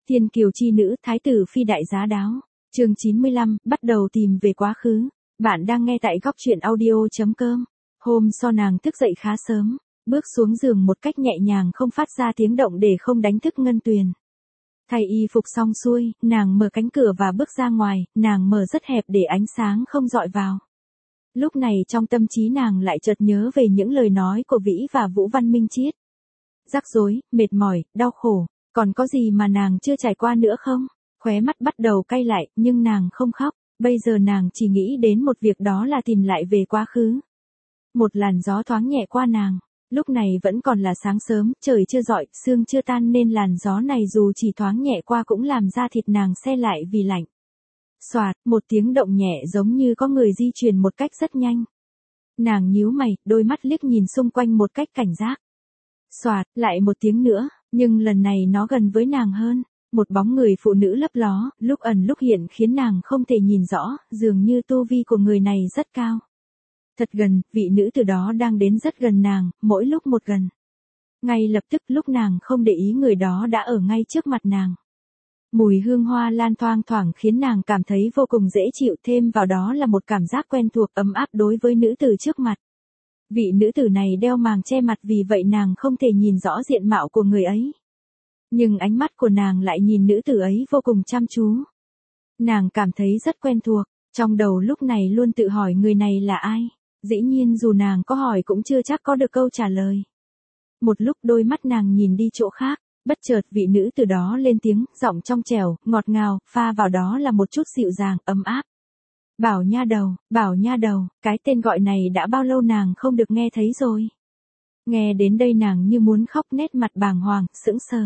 Thiên kiều chi nữ, thái tử phi đại giá đáo. Chương 95, bắt đầu tìm về quá khứ. Bạn đang nghe tại góc truyện audio.com. Hôm sau nàng thức dậy khá sớm, bước xuống giường một cách nhẹ nhàng không phát ra tiếng động để không đánh thức Ngân Tuyền. Thay y phục xong xuôi, nàng mở cánh cửa và bước ra ngoài, nàng mở rất hẹp để ánh sáng không dọi vào. Lúc này trong tâm trí nàng lại chợt nhớ về những lời nói của Vĩ và Vũ Văn Minh Chiết. Rắc rối, mệt mỏi, đau khổ, còn có gì mà nàng chưa trải qua nữa không? Khóe mắt bắt đầu cay lại, nhưng nàng không khóc, bây giờ nàng chỉ nghĩ đến một việc, đó là tìm lại về quá khứ. Một làn gió thoáng nhẹ qua nàng, lúc này vẫn còn là sáng sớm, trời chưa rọi, sương chưa tan nên làn gió này dù chỉ thoáng nhẹ qua cũng làm da thịt nàng se lại vì lạnh. Xoạt, một tiếng động nhẹ giống như có người di chuyển một cách rất nhanh. Nàng nhíu mày, đôi mắt liếc nhìn xung quanh một cách cảnh giác. Xoạt, lại một tiếng nữa, nhưng lần này nó gần với nàng hơn. Một bóng người phụ nữ lấp ló, lúc ẩn lúc hiện khiến nàng không thể nhìn rõ, dường như tu vi của người này rất cao. Thật gần, vị nữ tử đó đang đến rất gần nàng, mỗi lúc một gần. Ngay lập tức lúc nàng không để ý, người đó đã ở ngay trước mặt nàng. Mùi hương hoa lan thoang thoảng khiến nàng cảm thấy vô cùng dễ chịu, thêm vào đó là một cảm giác quen thuộc ấm áp đối với nữ tử trước mặt. Vị nữ tử này đeo màng che mặt, vì vậy nàng không thể nhìn rõ diện mạo của người ấy. Nhưng ánh mắt của nàng lại nhìn nữ tử ấy vô cùng chăm chú. Nàng cảm thấy rất quen thuộc, trong đầu lúc này luôn tự hỏi người này là ai. Dĩ nhiên dù nàng có hỏi cũng chưa chắc có được câu trả lời. Một lúc đôi mắt nàng nhìn đi chỗ khác, bất chợt vị nữ tử đó lên tiếng, giọng trong trẻo, ngọt ngào, pha vào đó là một chút dịu dàng, ấm áp. Bảo nha đầu, cái tên gọi này đã bao lâu nàng không được nghe thấy rồi. Nghe đến đây nàng như muốn khóc, nét mặt bàng hoàng, sững sờ.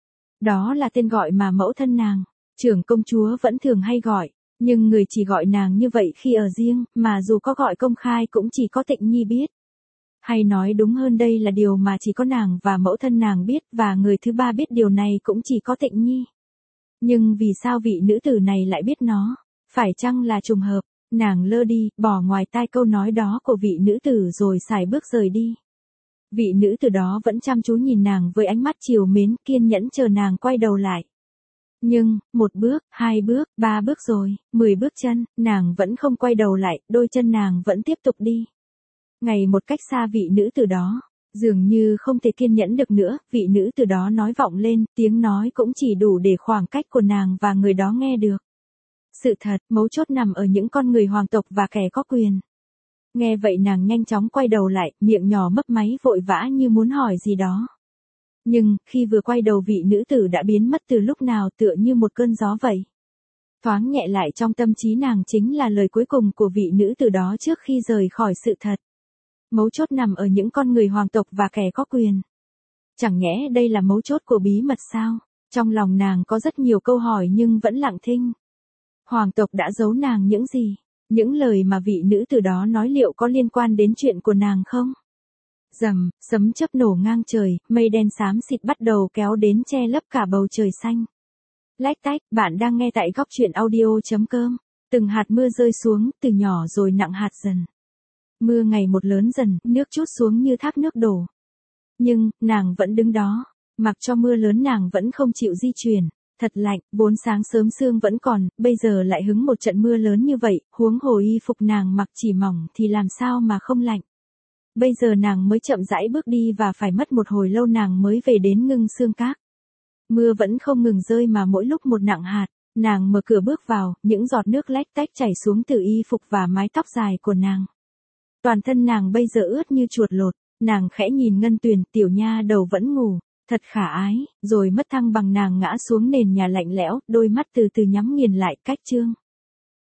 Đó là tên gọi mà mẫu thân nàng, trưởng công chúa vẫn thường hay gọi, nhưng người chỉ gọi nàng như vậy khi ở riêng, mà dù có gọi công khai cũng chỉ có Tịnh Nhi biết. Hay nói đúng hơn, đây là điều mà chỉ có nàng và mẫu thân nàng biết, và người thứ ba biết điều này cũng chỉ có Tịnh Nhi. Nhưng vì sao vị nữ tử này lại biết nó? Phải chăng là trùng hợp? Nàng lơ đi, bỏ ngoài tai câu nói đó của vị nữ tử rồi sải bước rời đi. Vị nữ tử đó vẫn chăm chú nhìn nàng với ánh mắt trìu mến, kiên nhẫn chờ nàng quay đầu lại. Nhưng, một bước, hai bước, ba bước rồi, 10 bước chân, nàng vẫn không quay đầu lại, đôi chân nàng vẫn tiếp tục đi. Ngày một cách xa vị nữ tử đó, dường như không thể kiên nhẫn được nữa, vị nữ tử đó nói vọng lên, tiếng nói cũng chỉ đủ để khoảng cách của nàng và người đó nghe được. Sự thật, mấu chốt nằm ở những con người hoàng tộc và kẻ có quyền. Nghe vậy nàng nhanh chóng quay đầu lại, miệng nhỏ mấp máy vội vã như muốn hỏi gì đó. Nhưng, khi vừa quay đầu vị nữ tử đã biến mất từ lúc nào, tựa như một cơn gió vậy. Thoáng nhẹ lại trong tâm trí nàng chính là lời cuối cùng của vị nữ tử đó trước khi rời khỏi sự thật. Mấu chốt nằm ở những con người hoàng tộc và kẻ có quyền. Chẳng nhẽ đây là mấu chốt của bí mật sao? Trong lòng nàng có rất nhiều câu hỏi nhưng vẫn lặng thinh. Hoàng tộc đã giấu nàng những gì? Những lời mà vị nữ tử đó nói liệu có liên quan đến chuyện của nàng không? Rầm, sấm chớp nổ ngang trời, mây đen xám xịt bắt đầu kéo đến che lấp cả bầu trời xanh. Lách tách, bạn đang nghe tại góc truyện audio.com. Từng hạt mưa rơi xuống, từ nhỏ rồi nặng hạt dần. Mưa ngày một lớn dần, nước trút xuống như thác nước đổ. Nhưng, nàng vẫn đứng đó. Mặc cho mưa lớn nàng vẫn không chịu di chuyển. Thật lạnh, vốn sáng sớm sương vẫn còn, bây giờ lại hứng một trận mưa lớn như vậy, huống hồ y phục nàng mặc chỉ mỏng thì làm sao mà không lạnh. Bây giờ nàng mới chậm rãi bước đi và phải mất một hồi lâu nàng mới về đến Ngưng Xương Các. Mưa vẫn không ngừng rơi mà mỗi lúc một nặng hạt, nàng mở cửa bước vào, những giọt nước lách tách chảy xuống từ y phục và mái tóc dài của nàng. Toàn thân nàng bây giờ ướt như chuột lột, nàng khẽ nhìn Ngân Tuyền, tiểu nha đầu vẫn ngủ, thật khả ái, rồi mất thăng bằng nàng ngã xuống nền nhà lạnh lẽo, đôi mắt từ từ nhắm nghiền lại, cách chương.